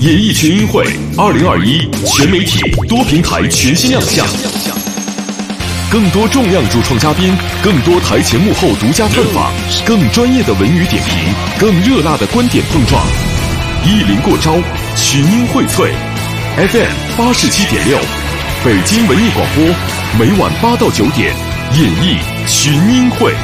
演艺群英会2021全媒体多平台全新亮相，更多重量主创嘉宾，更多台前幕后独家探访，更专业的文娱点评，更热辣的观点碰撞。意林过招，群英荟萃 FM 87.6，北京文艺广播，每晚8到9点，演艺群英会。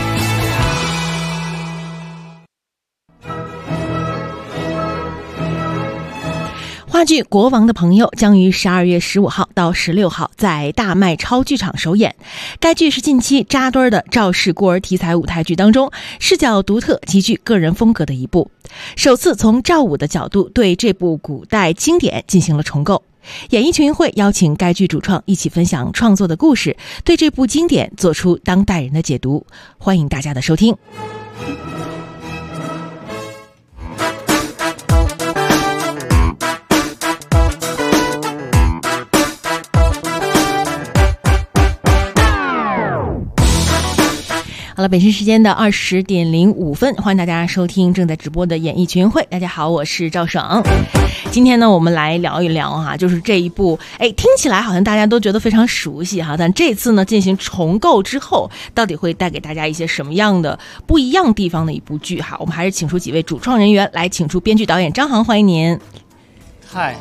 话剧《国王的朋友》将于12月15号到16号在大麦超剧场首演。该剧是近期扎堆的赵氏孤儿题材舞台剧当中视角独特、极具个人风格的一部，首次从赵武的角度对这部古代经典进行了重构。演艺群英会邀请该剧主创一起分享创作的故事，对这部经典做出当代人的解读。欢迎大家的收听。好了，北京时间的20点05分，欢迎大家收听正在直播的演艺群英会。大家好，我是赵爽。今天呢，我们来聊一聊哈，就是这一部，听起来好像大家都觉得非常熟悉哈，但这次呢进行重构之后，到底会带给大家一些什么样的不一样地方的一部剧哈？我们还是请出几位主创人员来，请出编剧导演张航，欢迎您。 嗨。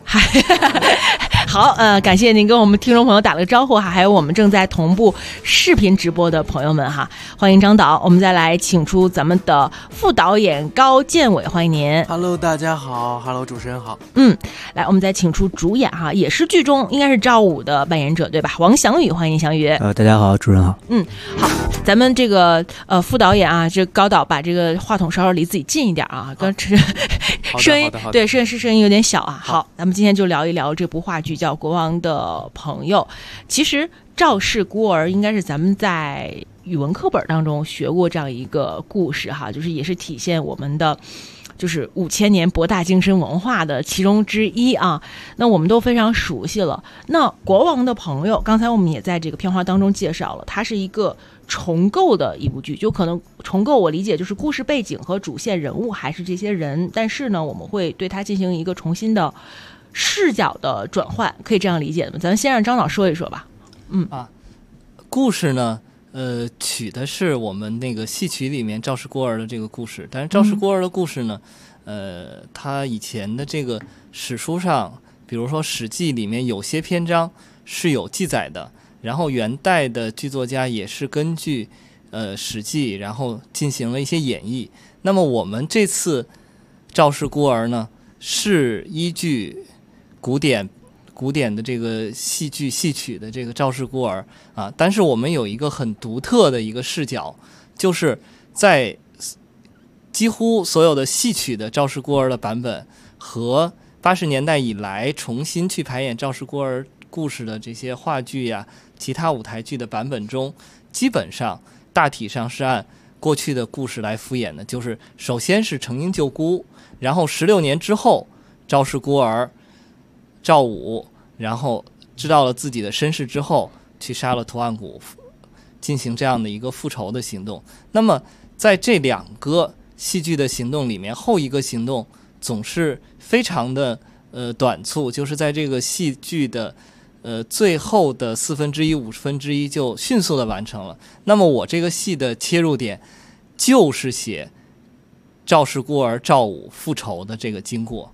好，感谢您跟我们听众朋友打了个招呼哈，还有我们正在同步视频直播的朋友们哈，欢迎张导。我们再来请出咱们的副导演高建伟，欢迎您。 Hello， 大家好 ，Hello， 主持人好。 来，我们再请出主演哈，也是剧中应该是赵武的扮演者对吧？王翔宇，欢迎翔宇。 大家好，主任好。 好，咱们这个副导演啊，这高导把这个话筒稍稍离自己近一点啊，刚声音对摄影师声音有点小啊。好，咱们今天就聊一聊这部话剧叫《国王的朋友》。其实赵氏孤儿应该是咱们在语文课本当中学过这样一个故事哈，就是也是体现我们的就是5000年博大精深文化的其中之一啊，那我们都非常熟悉了。那国王的朋友，刚才我们也在这个片花当中介绍了，它是一个重构的一部剧，就可能重构我理解就是故事背景和主线人物还是这些人，但是呢我们会对它进行一个重新的视角的转换，可以这样理解的吗？咱们先让张导说一说吧。 故事呢取的是我们那个戏曲里面赵氏孤儿的这个故事，但是赵氏孤儿的故事呢他以前的这个史书上，比如说《史记》里面有些篇章是有记载的，然后元代的剧作家也是根据《史记》然后进行了一些演绎。那么我们这次赵氏孤儿呢是依据古典的这个戏曲的这个赵氏孤儿啊，但是我们有一个很独特的一个视角，就是在几乎所有的戏曲的赵氏孤儿的版本和80年代以来重新去排演赵氏孤儿故事的这些话剧呀、其他舞台剧的版本中，基本上大体上是按过去的故事来敷衍的，就是首先是成婴救孤，然后16年之后赵氏孤儿赵武然后知道了自己的身世之后去杀了屠岸贾，进行这样的一个复仇的行动。那么在这两个戏剧的行动里面，后一个行动总是非常的短促，就是在这个戏剧的最后的1/4、1/50就迅速的完成了。那么我这个戏的切入点就是写赵氏孤儿赵武复仇的这个经过。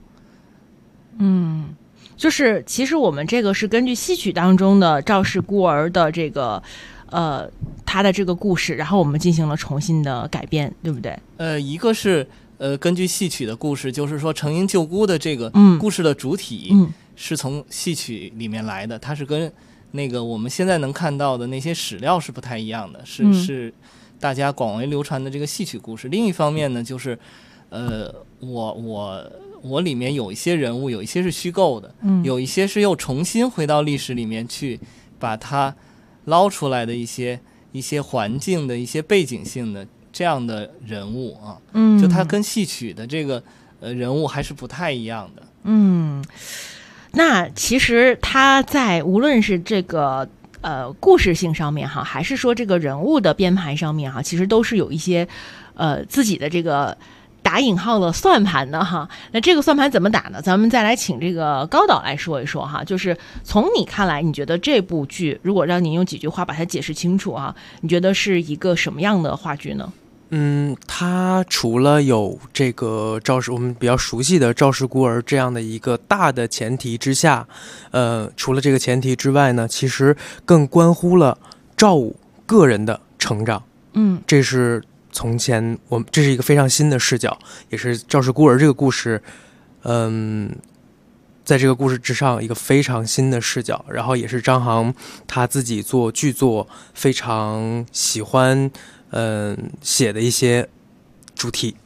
就是其实我们这个是根据戏曲当中的赵氏孤儿的这个他的这个故事，然后我们进行了重新的改编，对不对？ 一个是根据戏曲的故事，就是说成婴救孤的这个故事的主体是从戏曲里面来的，它是跟那个我们现在能看到的那些史料是不太一样的，是大家广为流传的这个戏曲故事。另一方面呢，就是我里面有一些人物，有一些是虚构的，有一些是又重新回到历史里面去把它捞出来的一些环境的一些背景性的这样的人物啊，就它跟戏曲的这个人物还是不太一样的。 那其实他在无论是这个故事性上面哈，还是说这个人物的编排上面哈，其实都是有一些自己的这个打引号的算盘呢哈。那这个算盘怎么打呢？咱们再来请这个高导来说一说哈。就是从你看来，你觉得这部剧如果让你用几句话把它解释清楚啊，你觉得是一个什么样的话剧呢？ 它除了有这个我们比较熟悉的赵氏孤儿这样的一个大的前提之下，除了这个前提之外呢，其实更关乎了赵武个人的成长。这是从前这是一个非常新的视角，也是赵氏孤儿这个故事，在这个故事之上一个非常新的视角，然后也是张航他自己做剧作非常喜欢写的一些主题。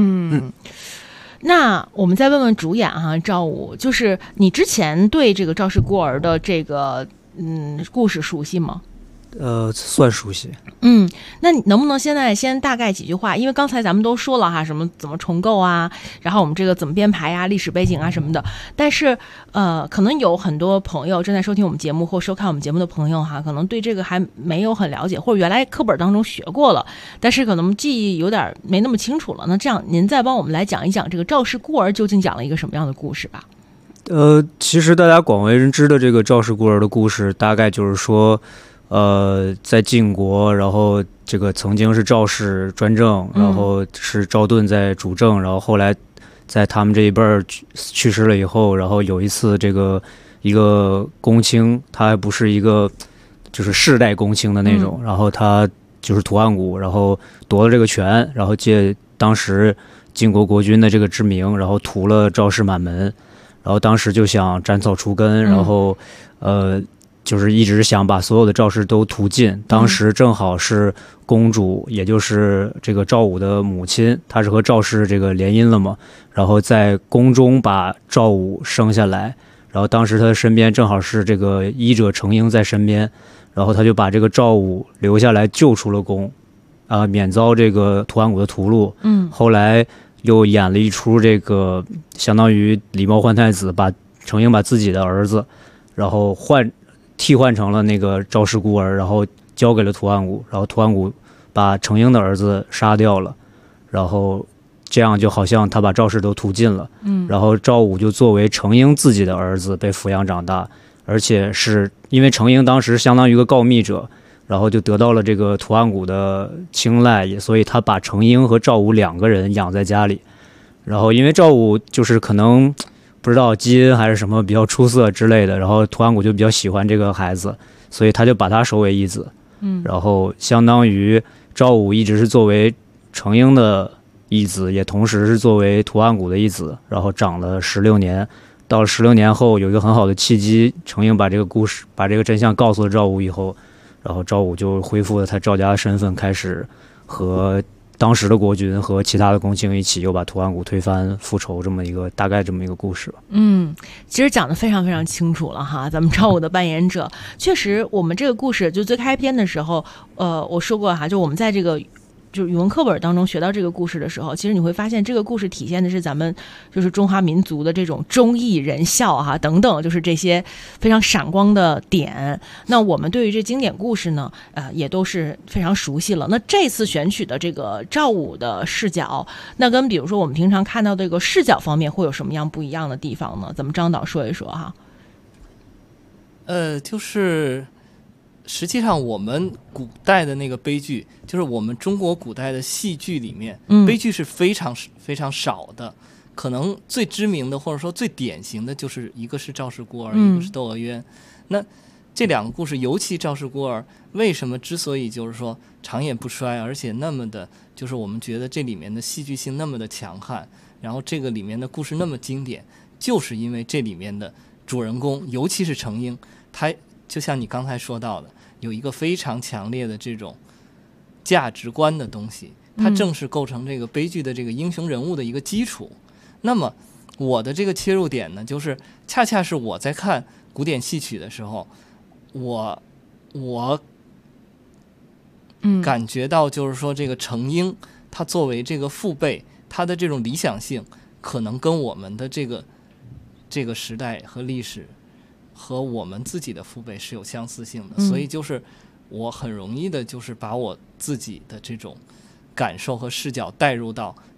那我们再问问主演哈，赵武，就是你之前对这个赵氏孤儿的这个故事熟悉吗？ 算熟悉。 那你能不能现在先大概几句话？因为刚才咱们都说了哈，什么怎么重构啊，然后我们这个怎么编排啊，历史背景啊什么的。但是可能有很多朋友正在收听我们节目或收看我们节目的朋友哈，可能对这个还没有很了解，或者原来课本当中学过了，但是可能记忆有点没那么清楚了。那这样您再帮我们来讲一讲这个赵氏孤儿究竟讲了一个什么样的故事吧？ 其实大家广为人知的这个赵氏孤儿的故事，大概就是说。在晋国，然后这个曾经是赵氏专政，然后是赵盾在主政，然后后来在他们这一辈儿去世了以后，然后有一次一个公卿，他还不是一个就是世代公卿的那种，然后他就是屠岸贾，然后夺了这个权，然后借当时晋国国君的这个之名，然后屠了赵氏满门，然后当时就想斩草除根，然后就是一直想把所有的赵氏都屠尽。当时正好是公主，也就是这个赵武的母亲，她是和赵氏这个联姻了嘛，然后在宫中把赵武生下来，然后当时他的身边正好是这个医者程婴在身边，然后他就把这个赵武留下来救出了宫，免遭这个屠岸贾的屠戮。后来又演了一出这个相当于狸猫换太子，把程婴把自己的儿子，然后替换成了那个赵氏孤儿，然后交给了屠岸贾，然后屠岸贾把程婴的儿子杀掉了，然后这样就好像他把赵氏都屠尽了。然后赵武就作为程婴自己的儿子被抚养长大，而且是因为程婴当时相当于一个告密者，然后就得到了这个屠岸贾的青睐，所以他把程婴和赵武两个人养在家里。然后因为赵武就是可能不知道基因还是什么比较出色之类的，然后屠岸贾就比较喜欢这个孩子，所以他就把他收为义子。然后相当于赵武一直是作为程婴的义子，也同时是作为屠岸贾的义子，然后长了16年。到了16年后，有一个很好的契机，程婴把这个故事、把这个真相告诉了赵武以后，然后赵武就恢复了他赵家的身份，开始和当时的国君和其他的公卿一起又把屠岸贾推翻复仇，大概这么一个故事吧。 其实讲得非常非常清楚了哈，咱们赵武的扮演者确实，我们这个故事就最开篇的时候，我说过哈，就我们在这个就是语文课本当中学到这个故事的时候，其实你会发现这个故事体现的是咱们就是中华民族的这种忠义仁孝哈等等，就是这些非常闪光的点。那我们对于这经典故事呢，也都是非常熟悉了。那这次选取的这个赵武的视角，那跟比如说我们平常看到的这个视角方面会有什么样不一样的地方呢？咱们张导说一说哈。 就是实际上我们古代的那个悲剧，就是我们中国古代的戏剧里面，悲剧是非常非常少的。可能最知名的或者说最典型的就是一个是赵氏孤儿，一个是窦娥冤。那这两个故事，尤其赵氏孤儿，为什么之所以就是说长演不衰，而且那么的就是我们觉得这里面的戏剧性那么的强悍，然后这个里面的故事那么经典，就是因为这里面的主人公，尤其是程婴，他就像你刚才说到的，有一个非常强烈的这种价值观的东西，它正是构成这个悲剧的这个英雄人物的一个基础。那么我的这个切入点呢，就是恰恰是我在看古典戏曲的时候，我感觉到就是说这个程婴他作为这个父辈，他的这种理想性可能跟我们的这个时代和历史和我们自己的父辈是有相似性的，所以就是我很容易的就是把我自己的这种感受和视角带入到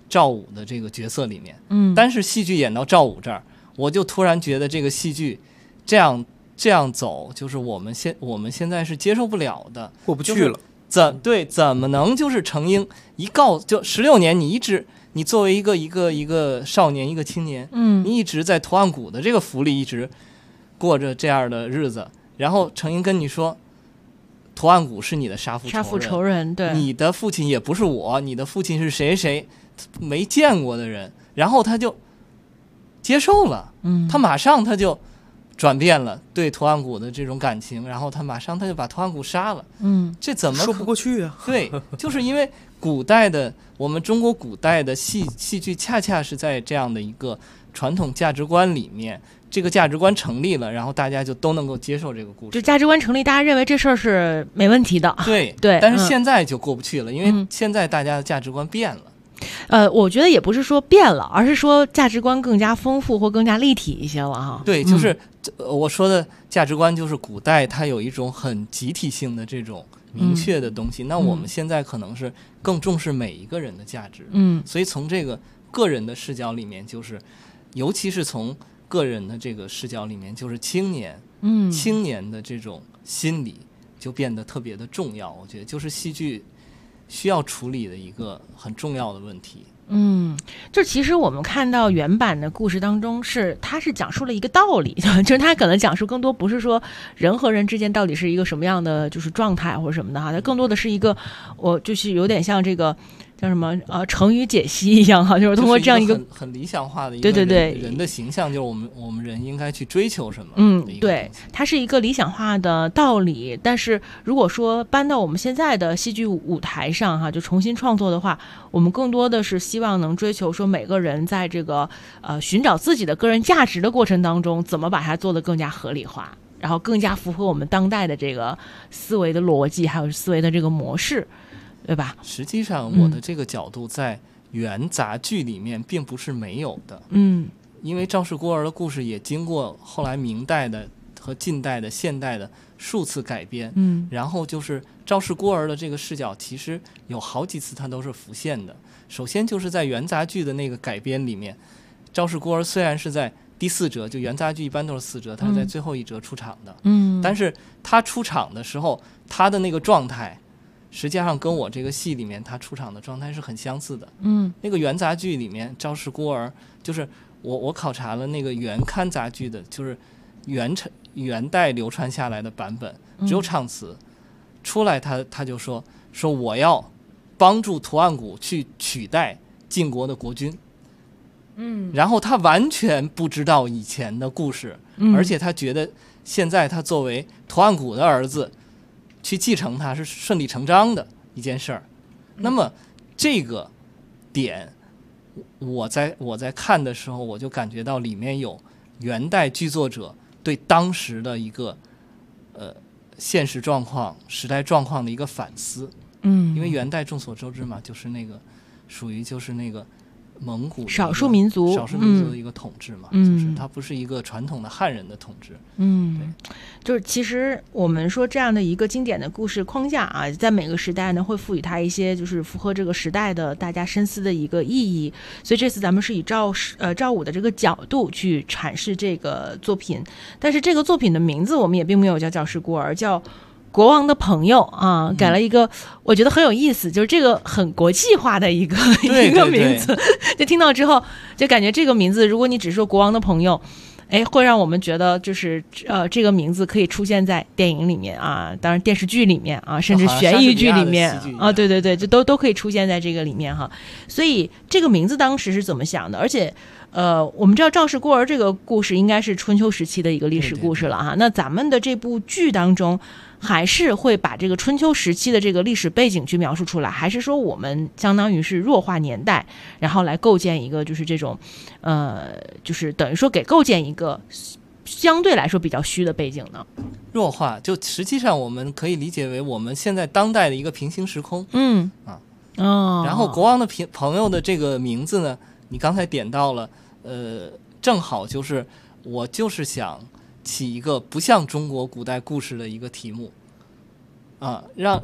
赵武的这个角色里面。 但是戏剧演到赵武这儿，我就突然觉得这个戏剧这样走，就是我们现在是接受不了的， 过不去了。 怎么能就是程婴就16年，你作为一个少年，一个青年，你一直在图案谷的这个府里一直过着这样的日子，然后程婴跟你说，图案谷是你的杀父仇人， 对， 你的父亲也不是我，你的父亲是谁没见过的人，然后他就接受了，他马上他就转变了对图案谷的这种感情，然后他马上就把图案谷杀了。这怎么说不过去啊？ 对，就是因为我们中国古代的戏剧恰恰是在这样的一个传统价值观里面，这个价值观成立了，然后大家就都能够接受这个故事。 就价值观成立，大家认为这事儿是没问题的。 对，但是现在就过不去了，因为现在大家的价值观变了。 我觉得也不是说变了，而是说价值观更加丰富或更加立体一些了哈。 对，就是我说的价值观，就是古代它有一种很集体性的这种明确的东西，那我们现在可能是更重视每一个人的价值。所以从这个个人的视角里面，就是尤其是从个人的这个视角里面，就是青年的这种心理就变得特别的重要。我觉得就是戏剧需要处理的一个很重要的问题。 就其实我们看到原版的故事当中它是讲述了一个道理，就是它可能讲述更多不是说人和人之间到底是一个什么样的就是状态或者什么的哈，它更多的是一个就是有点像这个叫什么成语解析一样哈，就是通过这样一个很理想化的一个人的形象，就是我们人应该去追求什么。 对，它是一个理想化的道理，但是如果说搬到我们现在的戏剧舞台上哈，就重新创作的话，我们更多的是希望能追求说每个人在这个寻找自己的个人价值的过程当中，怎么把它做得更加合理化，然后更加符合我们当代的这个思维的逻辑还有思维的这个模式，对吧？ 实际上我的这个角度在元杂剧里面并不是没有的。因为赵氏孤儿的故事也经过后来明代的和近代的现代的数次改编。然后就是赵氏孤儿的这个视角其实有好几次它都是浮现的。首先就是在元杂剧的那个改编里面，赵氏孤儿虽然是在第4折，就元杂剧一般都是4折，他是在最后1折出场的。但是他出场的时候他的那个状态实际上跟我这个戏里面他出场的状态是很相似的。那个元杂剧里面赵氏孤儿，就是我考察了那个元刊杂剧的，就是元代流传下来的版本，只有唱词出来，他就说我要帮助图案谷去取代晋国的国君。然后他完全不知道以前的故事，而且他觉得现在他作为图案谷的儿子去继承他是顺理成章的一件事儿。那么这个点我在看的时候，我就感觉到里面有元代剧作者对当时的一个现实状况、时代状况的一个反思。因为元代众所周知嘛，就是那个属于就是那个蒙古少数民族的一个统治嘛，就是它不是一个传统的汉人的统治。 就是其实我们说这样的一个经典的故事框架啊，在每个时代呢会赋予它一些就是符合这个时代的大家深思的一个意义。所以这次咱们是以赵武的这个角度去阐释这个作品，但是这个作品的名字我们也并没有叫赵氏孤儿，叫国王的朋友啊，改了一个我觉得很有意思，就是这个很国际化的一个名字。就听到之后就感觉这个名字，如果你只说国王的朋友，会让我们觉得就是这个名字可以出现在电影里面啊，当然电视剧里面啊，甚至悬疑剧里面啊，对，就都可以出现在这个里面哈。所以这个名字当时是怎么想的？而且我们知道赵氏孤儿这个故事应该是春秋时期的一个历史故事了哈。那咱们的这部剧当中还是会把这个春秋时期的这个历史背景去描述出来，还是说我们相当于是弱化年代，然后来构建一个就是这种就是等于说给构建一个相对来说比较虚的背景呢？ 弱化就实际上我们可以理解为我们现在当代的一个平行时空。然后国王的朋友的这个名字呢，你刚才点到了，正好就是我就是想起一个不像中国古代故事的一个题目啊，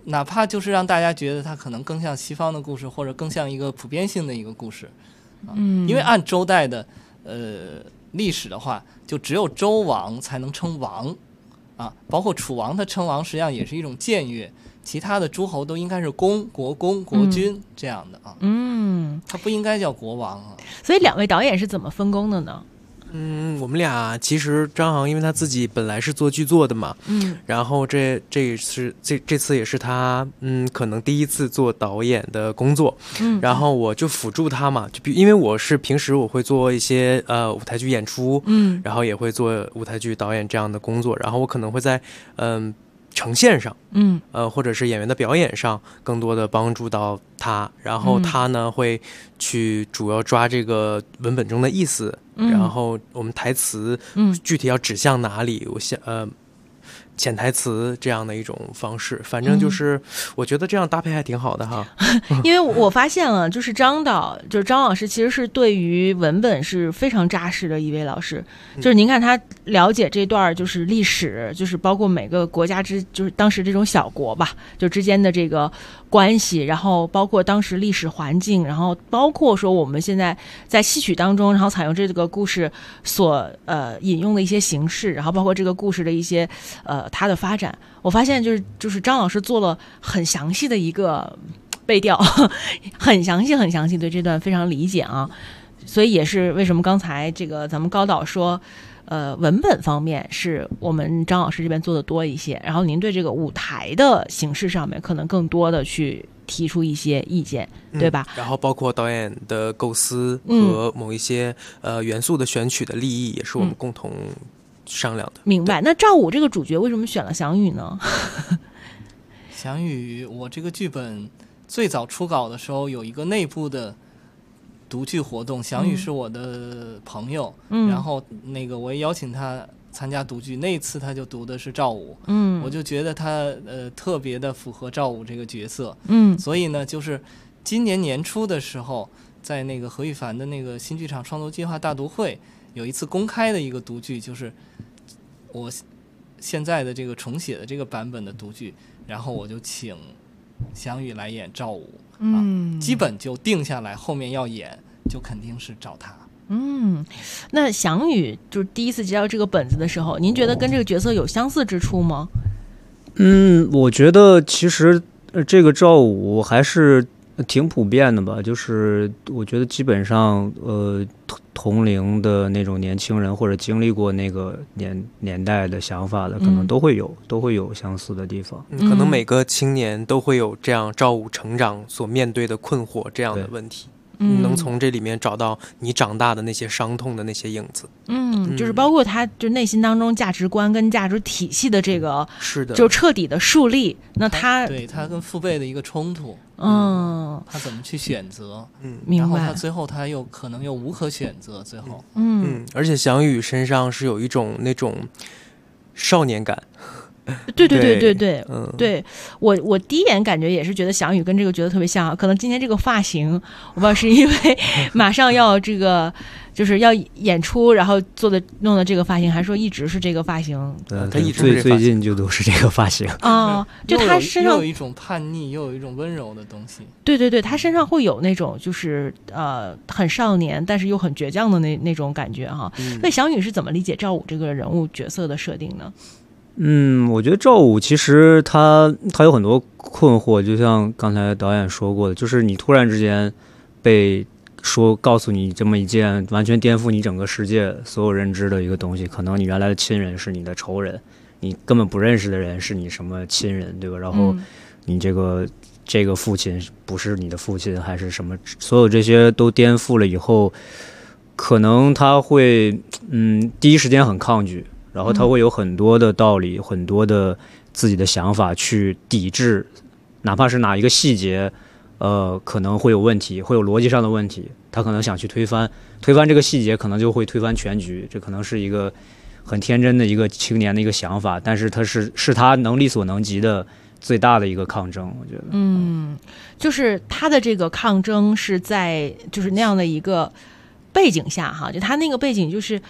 哪怕就是让大家觉得它可能更像西方的故事，或者更像一个普遍性的一个故事。因为按周代的历史的话，就只有周王才能称王啊，包括楚王他称王实际上也是一种僭越，其他的诸侯都应该是公、国公、国君这样的啊。他不应该叫国王啊。 所以两位导演是怎么分工的呢？ 我们俩其实张航因为他自己本来是做剧作的嘛，然后这次也是他可能第一次做导演的工作，然后我就辅助他嘛，因为我是平时我会做一些舞台剧演出，然后也会做舞台剧导演这样的工作，然后我可能会在呈现上，或者是演员的表演上，更多的帮助到他，然后他呢会去主要抓这个文本中的意思，然后我们台词具体要指向哪里，我想潜台词这样的一种方式，反正就是我觉得这样搭配还挺好的哈。 因为我发现了，就是张老师其实是对于文本是非常扎实的一位老师，就是您看他了解这段就是历史，就是包括每个国家就是当时这种小国吧，就之间的这个关系，然后包括当时历史环境，然后包括说我们现在在戏曲当中，然后采用这个故事所引用的一些形式，然后包括这个故事的一些它的发展，我发现就是张老师做了很详细的一个背调，很详细，对这段非常理解啊，所以也是为什么刚才这个咱们高导说文本方面是我们张老师这边做的多一些，然后您对这个舞台的形式上面可能更多的去提出一些意见，对吧？ 然后包括导演的构思和某一些元素的选取的立意，也是我们共同商量的。 明白。那赵武这个主角为什么选了翔宇呢？ 翔宇，我这个剧本最早初稿的时候有一个内部的读剧活动，翔宇是我的朋友，然后那个我也邀请他参加读剧，那一次他就读的是赵武，我就觉得他特别的符合赵武这个角色，所以呢，就是今年年初的时候，在那个何羽凡的那个新剧场创作计划大读会，有一次公开的一个读剧，就是我现在的这个重写的这个版本的读剧，然后我就请翔宇来演赵武，基本就定下来，后面要演就肯定是找他。 那翔宇就是第一次接到这个本子的时候，您觉得跟这个角色有相似之处吗？ 我觉得其实这个赵武还是挺普遍的吧，就是我觉得基本上同龄的那种年轻人或者经历过那个年代的想法的，可能都会有相似的地方。 可能每个青年都会有这样赵武成长所面对的困惑这样的问题。能从这里面找到你长大的那些伤痛的那些影子。 就是包括他就内心当中价值观跟价值体系的这个， 是的， 就彻底的树立。那对他跟父辈的一个冲突，他怎么去选择？ 明白。 然后他最后他又可能又无可选择，最后， 而且翔宇身上是有一种那种少年感。 对，对我第一眼感觉也是觉得翔宇跟这个角色特别像，可能今天这个发型，我不知道是因为马上要这个就是要演出，然后弄的这个发型，还是说一直是这个发型？ 他一直最近就都是这个发型啊，就他身上又有一种叛逆，又有一种温柔的东西。 对，他身上会有那种就是很少年，但是又很倔强的那种感觉哈。那翔宇是怎么理解赵武这个人物角色的设定呢？ 我觉得赵武其实他有很多困惑，就像刚才导演说过的，就是你突然之间被告诉你这么一件完全颠覆你整个世界所有认知的一个东西，可能你原来的亲人是你的仇人，你根本不认识的人是你什么亲人，对吧？然后你这个父亲不是你的父亲还是什么，所有这些都颠覆了以后，可能他会第一时间很抗拒，然后他会有很多的道理，很多的自己的想法去抵制，哪怕是哪一个细节可能会有问题，会有逻辑上的问题，他可能想去推翻这个细节，可能就会推翻全局。这可能是一个很天真的一个青年的一个想法，但是他是他能力所能及的最大的一个抗争，我觉得。 就是他的这个抗争是在就是那样的一个背景下哈，就他那个背景就是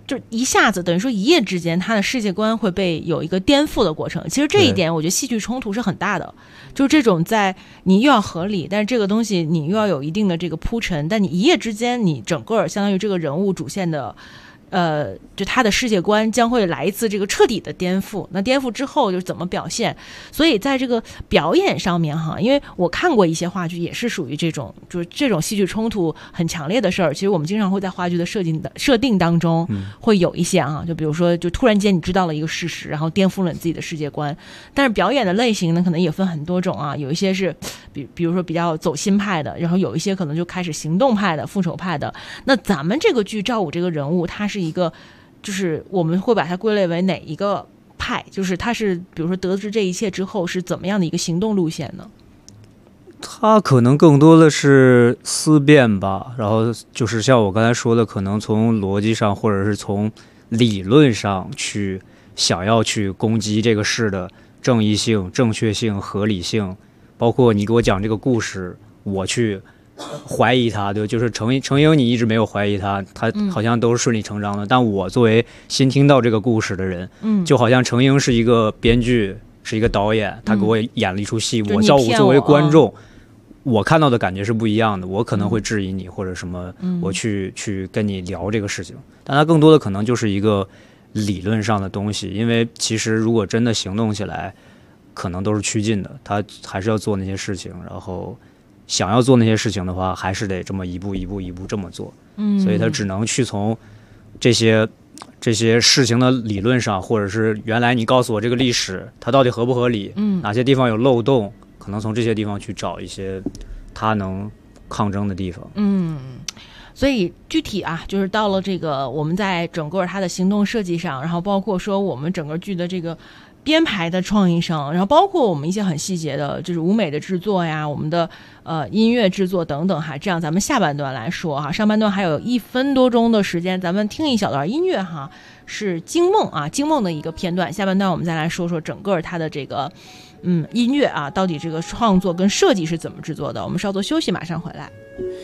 就一下子等于说一夜之间他的世界观会被有一个颠覆的过程。其实这一点我觉得戏剧冲突是很大的，就是这种在你又要合理，但是这个东西你又要有一定的这个铺陈，但你一夜之间你整个相当于这个人物主线的就他的世界观将会来一次这个彻底的颠覆，那颠覆之后就怎么表现。所以在这个表演上面哈，因为我看过一些话剧也是属于这种就是这种戏剧冲突很强烈的事儿，其实我们经常会在话剧的设定当中会有一些啊，就比如说就突然间你知道了一个事实，然后颠覆了你自己的世界观。但是表演的类型呢可能也分很多种啊，有一些是比如说比较走心派的，然后有一些可能就开始行动派的复仇派的。那咱们这个剧赵武这个人物他是一个就是我们会把它归类为哪一个派，就是他是比如说得知这一切之后是怎么样的一个行动路线呢？ 他可能更多的是思辨吧，然后就是像我刚才说的，可能从逻辑上或者是从理论上去想要去攻击这个事的正义性、正确性、合理性，包括你给我讲这个故事，我去怀疑他，对，就是程英你一直没有怀疑他好像都是顺理成章的，但我作为新听到这个故事的人，就好像程英是一个编剧，是一个导演，他给我演了一出戏，我赵武作为观众，我看到的感觉是不一样的，我可能会质疑你或者什么，我去跟你聊这个事情，但他更多的可能就是一个理论上的东西，因为其实如果真的行动起来，可能都是趋近的，他还是要做那些事情，然后想要做那些事情的话，还是得这么一步一步一步这么做，所以他只能去从这些事情的理论上，或者是原来你告诉我这个历史它到底合不合理，哪些地方有漏洞，可能从这些地方去找一些他能抗争的地方。 所以具体啊，就是到了这个我们在整个它的行动设计上，然后包括说我们整个剧的这个编排的创意上，然后包括我们一些很细节的就是舞美的制作呀，我们的音乐制作等等哈。这样咱们下半段来说哈，上半段还有1分多钟的时间，咱们听一小段音乐哈，是惊梦的一个片段。下半段我们再来说说整个它的这个音乐啊，到底这个创作跟设计是怎么制作的。我们稍作休息，马上回来。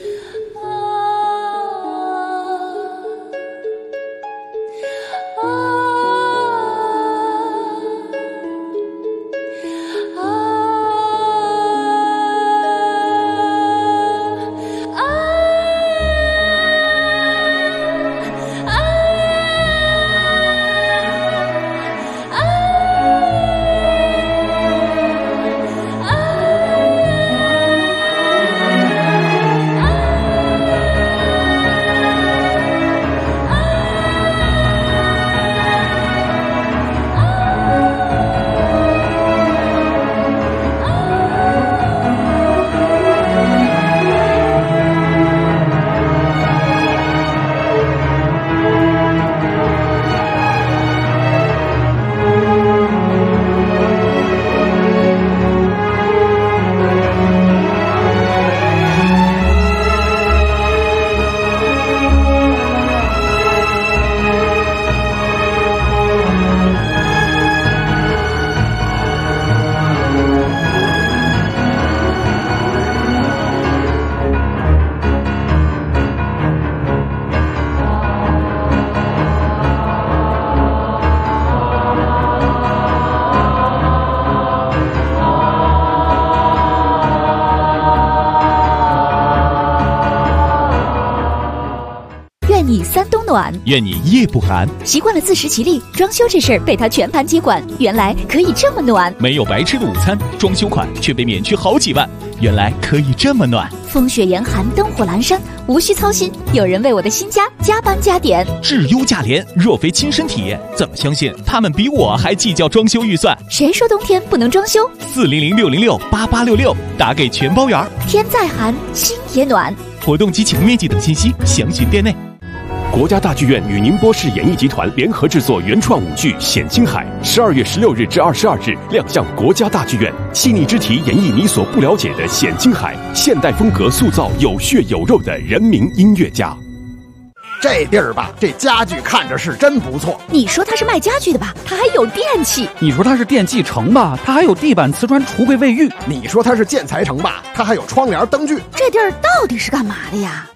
你三冬暖， 愿你夜不寒。 习惯了自食其力，装修这事儿被他全盘接管，原来可以这么暖。 没有白吃的午餐，装修款却被免去好几万，原来可以这么暖。 风雪严寒，灯火阑珊，无需操心，有人为我的新家加班加点。 质优价廉，若非亲身体验，怎么相信他们比我还计较装修预算？ 谁说冬天不能装修 ？400-606-8866，打给全包圆。 天再寒，心也暖。 活动及启动面积等信息，详询店内。国家大剧院与宁波市演艺集团联合制作原创舞剧《显青海》，12月16日至22日亮相国家大剧院，细腻之题演绎你所不了解的显青海，现代风格塑造有血有肉的人民音乐家。 这地儿吧，这家具看着是真不错。 你说它是卖家具的吧，它还有电器。 你说它是电器城吧，它还有地板、瓷砖、橱柜、卫浴。 你说它是建材城吧，它还有窗帘、灯具。 这地儿到底是干嘛的呀？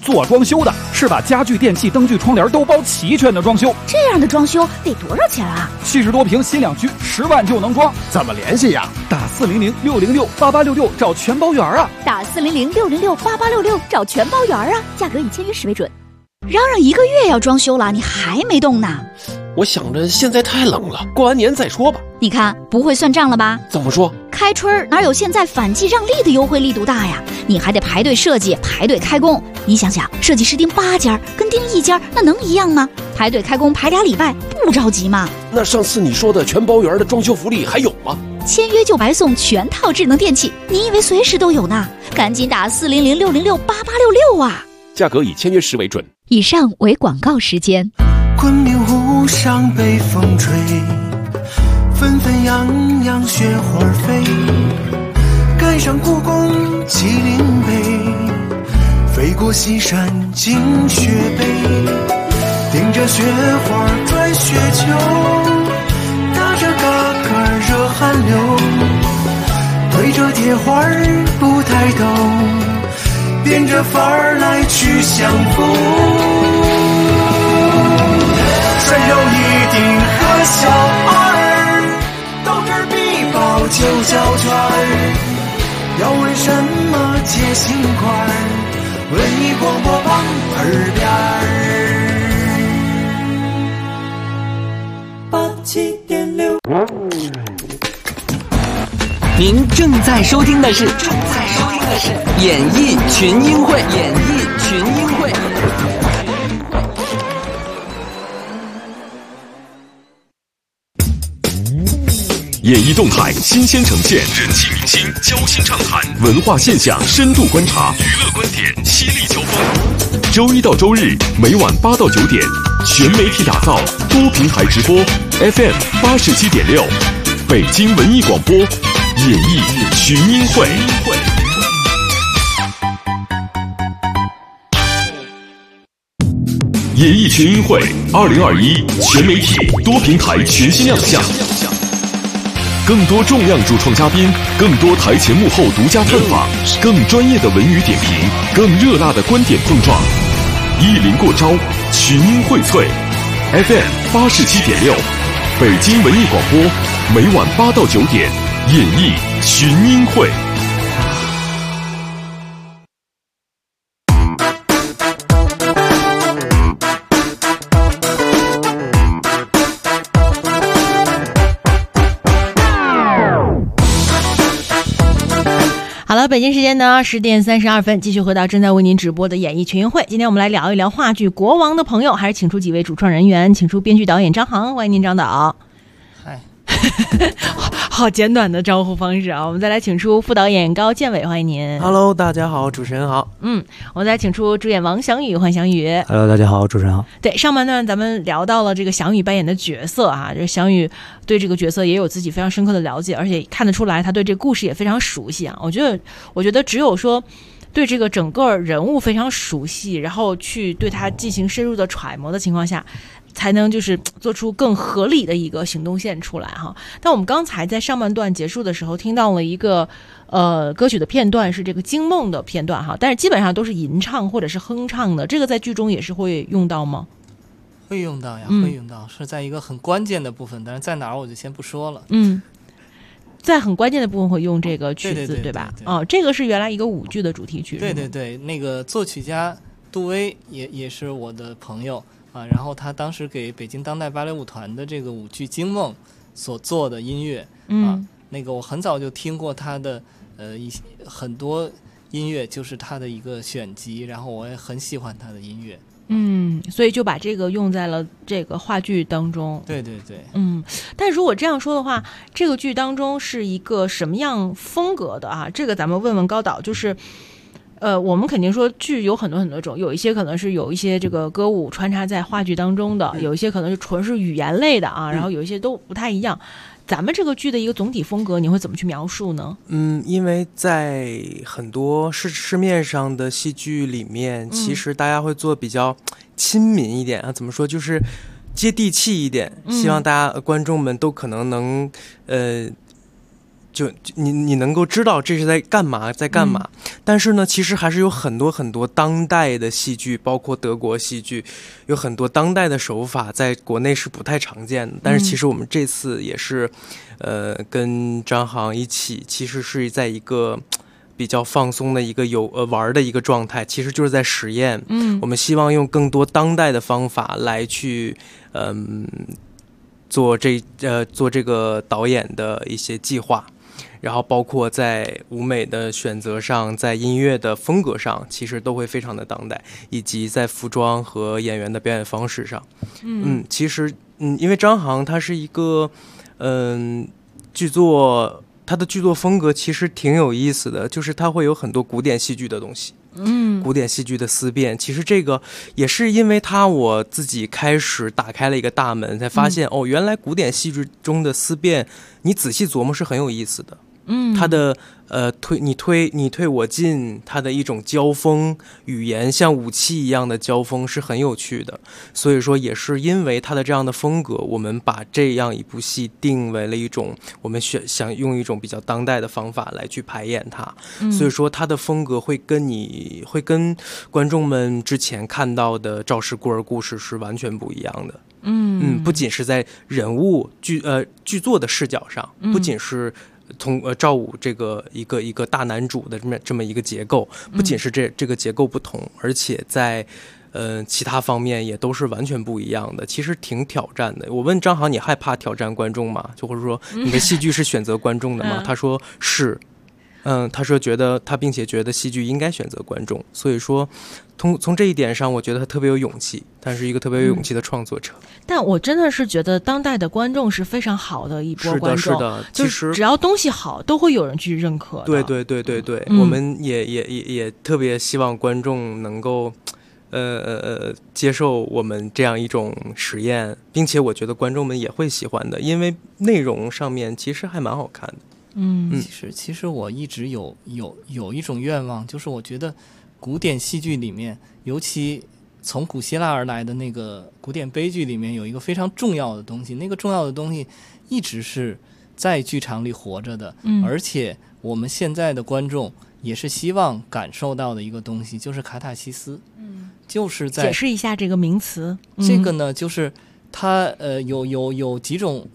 做装修的，是把家具、电器、灯具、窗帘都包齐全的装修。 这样的装修得多少钱啊 ？70多平新两居，10万就能装。 怎么联系呀？ 打400-606-8866找全包圆啊！ 打400-606-8866找全包圆啊！价格以签约时为准。嚷嚷1个月要装修了，你还没动呢？ 我想着现在太冷了，过完年再说吧。 你看不会算账了吧？ 怎么说？ 开春哪有现在反季让利的优惠力度大呀？你还得排队设计，排队开工。你想想，设计师盯8家跟盯1家，那能一样吗？排队开工排2礼拜，不着急吗？ 那上次你说的全包圆的装修福利还有吗？ 签约就白送全套智能电器，你以为随时都有呢？赶紧打400-606-8866啊！ 价格以签约时为准。 以上为广告时间。 昆明湖上北风吹，纷纷扬扬雪花飞，赶上故宫麒麟碑，飞过西山进雪碑，顶着雪花转雪球，打着嘎嘎热汗流，对着铁花不抬头，变着法儿来去相逢。山有一定和小儿，到这儿必报9小圈儿。要问什么解心宽，文艺广播旁耳边儿。87.6。 您正在收听的是演艺群英会。 演艺动态新鲜呈现，人气明星交心畅谈，文化现象深度观察，娱乐观点犀利交锋。周一到周日每晚8到9点，全媒体打造，多平台直播 FM 87.6，北京文艺广播，演艺群英会。演艺群英会2021全媒体多平台全新亮相。更多重量主创嘉宾，更多台前幕后独家探访，更专业的文娱点评，更热辣的观点碰撞，一临过招，群英荟萃。FM 87.6，北京文艺广播，每晚8到9点，演艺群英会。 好了，北京时间呢10点32分，继续回到正在为您直播的演艺群英会。今天我们来聊一聊话剧《国王的朋友》，还是请出几位主创人员，请出编剧导演张航，欢迎您张导。 嗨， 好简短的招呼方式啊！我们再来请出副导演高建伟，欢迎您。 Hello， 大家好，主持人好。 我们再请出主演王翔宇，欢迎翔宇。 Hello， 大家好，主持人好。 对，上半段咱们聊到了这个翔宇扮演的角色啊，这翔宇对这个角色也有自己非常深刻的了解，而且看得出来他对这个故事也非常熟悉啊。我觉得只有说对这个整个人物非常熟悉，然后去对他进行深入的揣摩的情况下，才能就是做出更合理的一个行动线出来哈。但我们刚才在上半段结束的时候听到了一个歌曲的片段，是这个惊梦的片段哈，但是基本上都是吟唱或者是哼唱的，这个在剧中也是会用到吗？ 会用到呀，会用到，是在一个很关键的部分，但是在哪儿我就先不说了。 在很关键的部分会用这个曲子， 对吧？这个是原来一个舞剧的主题曲。 对，那个作曲家杜威也是我的朋友啊，然后他当时给北京当代芭蕾舞团的这个舞剧《惊梦》所做的音乐啊，那个我很早就听过他的很多音乐，就是他的一个选集，然后我也很喜欢他的音乐。 所以就把这个用在了这个话剧当中。 对， 但如果这样说的话，这个剧当中是一个什么样风格的啊？这个咱们问问高导，就是我们肯定说剧有很多很多种，有一些可能是有一些这个歌舞穿插在话剧当中的，有一些可能是纯是语言类的啊，然后有一些都不太一样。咱们这个剧的一个总体风格，你会怎么去描述呢？ 因为在很多市面上的戏剧里面，其实大家会做比较亲民一点啊，怎么说，就是接地气一点，希望大家观众们都可能能就你能够知道这是在干嘛，但是呢，其实还是有很多很多当代的戏剧，包括德国戏剧，有很多当代的手法在国内是不太常见的。但是其实我们这次也是，跟张航一起，其实是在一个比较放松的一个玩的一个状态，其实就是在实验。我们希望用更多当代的方法来去，做这个导演的一些计划。然后包括在舞美的选择上，在音乐的风格上，其实都会非常的当代，以及在服装和演员的表演方式上。其实因为张航他是一个剧作，他的剧作风格其实挺有意思的，就是他会有很多古典戏剧的东西。古典戏剧的思辨，其实这个也是因为我自己开始打开了一个大门，才发现原来古典戏剧中的思辨，你仔细琢磨是很有意思的。它的你推我进，它的一种交锋，语言像武器一样的交锋是很有趣的。所以说也是因为它的这样的风格，我们把这样一部戏定为了一种我们想用一种比较当代的方法来去排演它。所以说它的风格会跟观众们之前看到的赵氏孤儿故事是完全不一样的。不仅是在人物剧作的视角上，不仅是从赵武这个一个大男主的这么一个结构，不仅是这个结构不同，而且在其他方面也都是完全不一样的，其实挺挑战的。我问张航，你害怕挑战观众吗？就或者说你的戏剧是选择观众的吗？他说是。他说并且觉得戏剧应该选择观众，所以说从这一点上，我觉得他特别有勇气，他是一个特别有勇气的创作者。 但我真的是觉得当代的观众是非常好的一波观众， 是的， 就是只要东西好，都会有人去认可的。 对，我们也特别希望观众能够接受我们这样一种实验，并且我觉得观众们也会喜欢的，因为内容上面其实还蛮好看的。 其实我一直有一种愿望，就是我觉得古典戏剧里面，尤其从古希腊而来的那个古典悲剧里面，有一个非常重要的东西，那个重要的东西一直是在剧场里活着的，而且我们现在的观众也是希望感受到的一个东西，就是卡塔西斯。就是在解释一下这个名词。 这个呢，就是它有几种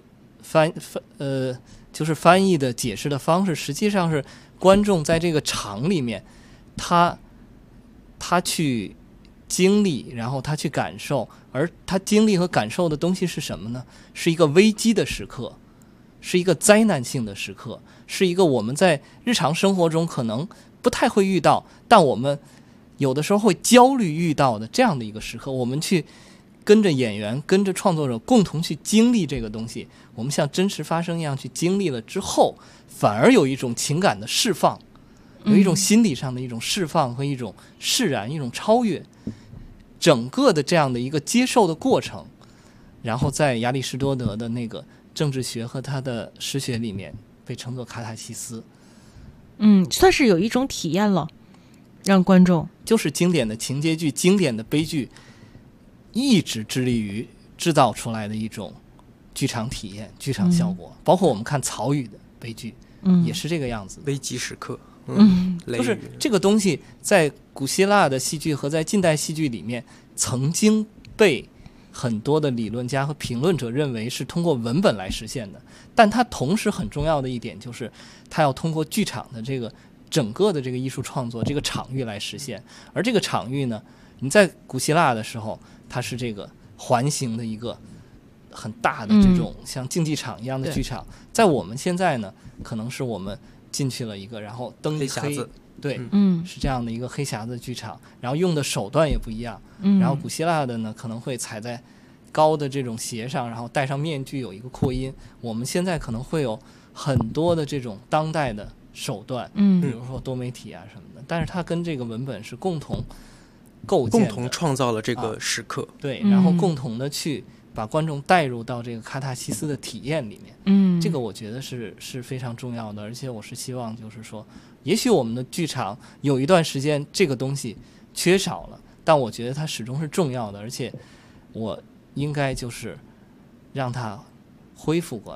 就是翻译的解释的方式，实际上是观众在这个场里面，他去经历，然后他去感受，而他经历和感受的东西是什么呢？是一个危机的时刻，是一个灾难性的时刻，是一个我们在日常生活中可能不太会遇到，但我们有的时候会焦虑遇到的这样的一个时刻，我们去跟着演员，跟着创作者共同去经历这个东西，我们像真实发生一样去经历了之后，反而有一种情感的释放，有一种心理上的一种释放和一种释然，一种超越，整个的这样的一个接受的过程，然后在亚里士多德的那个政治学和他的诗学里面被称作卡塔西斯。 算是有一种体验了，让观众就是经典的情节剧、经典的悲剧一直致力于制造出来的一种剧场体验、剧场效果，包括我们看曹禺的悲剧，也是这个样子。 危机时刻， 就是这个东西在古希腊的戏剧和在近代戏剧里面，曾经被很多的理论家和评论者认为是通过文本来实现的，但它同时很重要的一点就是，它要通过剧场的这个整个的这个艺术创作这个场域来实现。而这个场域呢，你在古希腊的时候，它是这个环形的一个很大的这种像竞技场一样的剧场，在我们现在呢，可能是我们进去了一个，然后灯一黑，对，是这样的一个黑匣子剧场，然后用的手段也不一样，然后古希腊的呢可能会踩在高的这种鞋上，然后戴上面具有一个扩音，我们现在可能会有很多的这种当代的手段，比如说多媒体啊什么的，但是它跟这个文本是共同构建的， 共同创造了这个时刻， 对，然后共同的去把观众带入到这个喀塔西斯的体验里面，这个我觉得是非常重要的，而且我是希望就是说，也许我们的剧场有一段时间这个东西缺少了，但我觉得它始终是重要的，而且我应该就是让它恢复过来。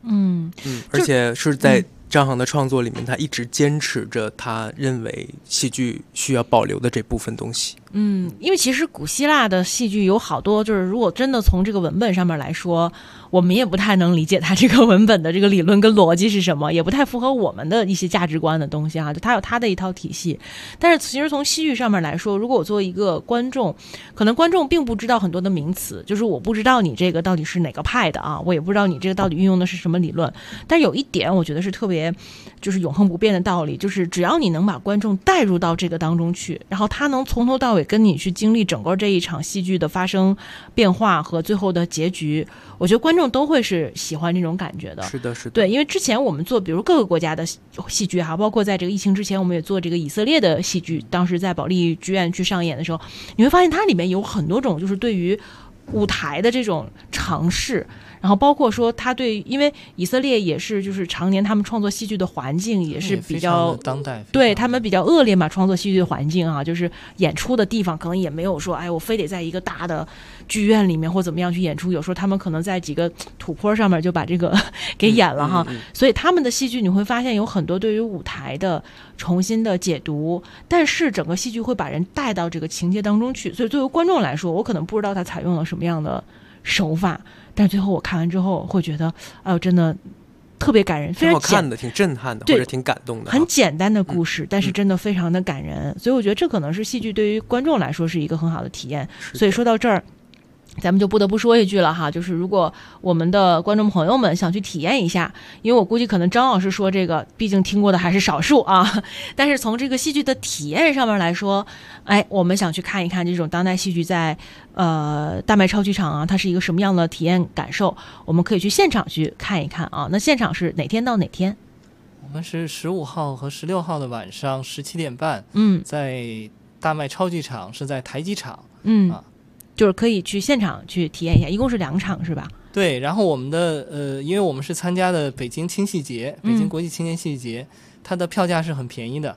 而且是在张航的创作里面，他一直坚持着他认为戏剧需要保留的这部分东西。 因为其实古希腊的戏剧有好多，就是如果真的从这个文本上面来说，我们也不太能理解它这个文本的这个理论跟逻辑是什么，也不太符合我们的一些价值观的东西啊，就它有它的一套体系。但是其实从戏剧上面来说，如果我作为一个观众，可能观众并不知道很多的名词，就是我不知道你这个到底是哪个派的啊，我也不知道你这个到底运用的是什么理论。但有一点我觉得是特别就是永恒不变的道理，就是只要你能把观众带入到这个当中去，然后他能从头到尾跟你去经历整个这一场戏剧的发生变化和最后的结局，我觉得观众都会是喜欢这种感觉的。 是的，是的。 对，因为之前我们做比如各个国家的戏剧哈，包括在这个疫情之前我们也做这个以色列的戏剧，当时在保利剧院去上演的时候，你会发现它里面有很多种就是对于舞台的这种尝试，然后包括说他对，因为以色列也是就是常年他们创作戏剧的环境也是比较当代， 对他们比较恶劣嘛，创作戏剧的环境啊，就是演出的地方可能也没有说我非得在一个大的剧院里面或怎么样去演出，有时候他们可能在几个土坡上面就把这个给演了哈，所以他们的戏剧你会发现有很多对于舞台的重新的解读，但是整个戏剧会把人带到这个情节当中去，所以作为观众来说，我可能不知道他采用了什么样的手法，但最后我看完之后会觉得真的特别感人，非常好看的，挺震撼的，或者挺感动的， 很简单的故事，但是真的非常的感人，所以我觉得这可能是戏剧对于观众来说是一个很好的体验。所以说到这儿咱们就不得不说一句了哈，就是如果我们的观众朋友们想去体验一下，因为我估计可能张老师说这个毕竟听过的还是少数啊，但是从这个戏剧的体验上面来说，我们想去看一看这种当代戏剧在大麦超剧场啊，它是一个什么样的体验感受，我们可以去现场去看一看啊。那现场是哪天到哪天？ 我们是15号和16号的晚上17点半，在大麦超剧场，是在台机场， 就是可以去现场去体验一下，一共是2场是吧？ 对，然后我们的因为我们是参加的北京青戏节，北京国际青年戏剧节，它的票价是很便宜的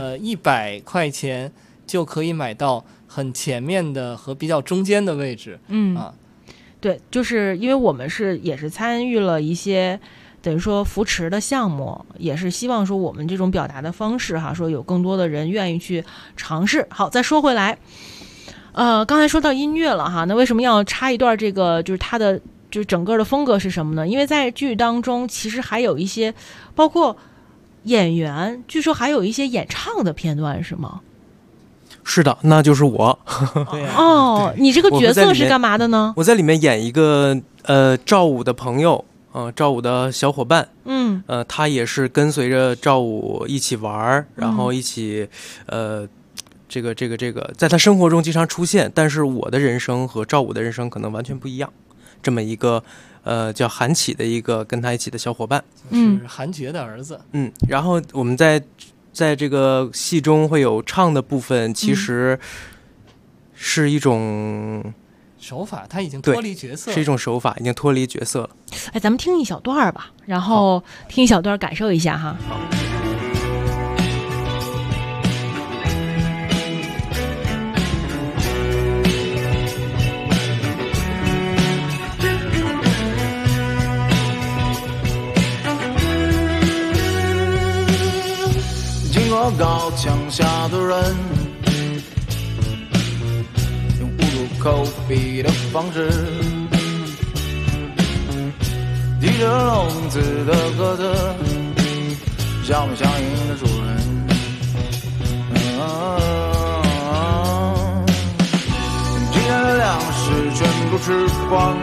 ，100块钱就可以买到很前面的和比较中间的位置， 对，就是因为我们也是参与了一些等于说扶持的项目，也是希望说我们这种表达的方式哈，说有更多的人愿意去尝试。好，再说回来。刚才说到音乐了哈，那为什么要插一段这个就是它的就是整个的风格是什么呢？因为在剧当中其实还有一些包括演员，据说还有一些演唱的片段是吗？ 是的，那就是我。 对你这个角色是干嘛的呢？ 我在里面演一个赵武的朋友，赵武的小伙伴，他也是跟随着赵武一起玩，然后一起这个，在他生活中经常出现，但是我的人生和赵武的人生可能完全不一样。这么一个叫韩启的一个跟他一起的小伙伴， 是韩厥的儿子。 然后我们在这个戏中会有唱的部分，其实是一种手法，他已经脱离角色， 是一种手法，已经脱离角色了。 咱们听一小段吧，然后听一小段感受一下哈。 高墙下的人用捂住口鼻的方式提着笼子的鸽子像不像应的主人今天的粮食全部吃光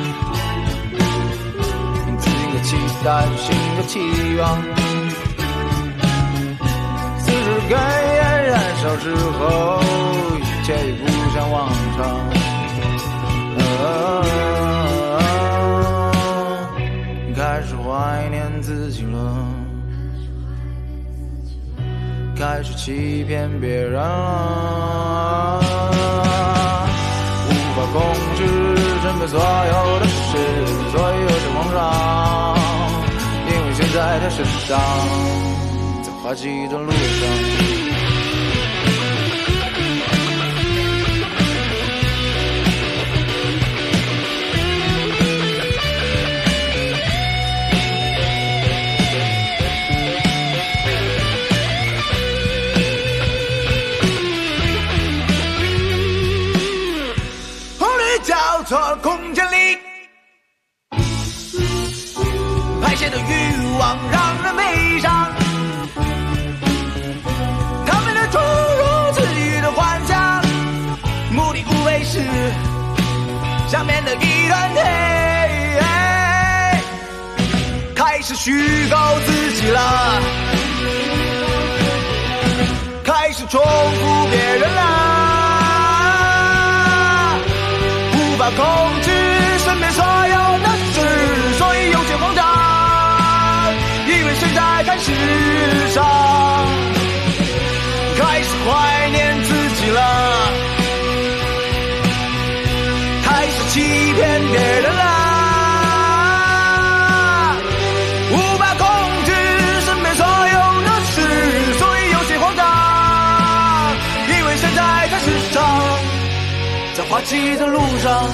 自己的期待新的期望该烟燃烧之后，一切不像往常。开始怀念自己了，开始欺骗别人了，无法控制身边所有的事，所以有些慌张，因为现在的身上。滑稽的路上里，排泄的欲望让人悲伤，他们的诸如此语的幻想，目的无非是想变得一团黑，开始虚构自己了，开始重复别人了，无法控制身边所有的事，所以有些慌张，因为现在看时尚，开始怀念自己了，开始欺骗别人了，无法控制身边所有的事，所以有些慌张，因为现在看时尚，在滑稽的路上。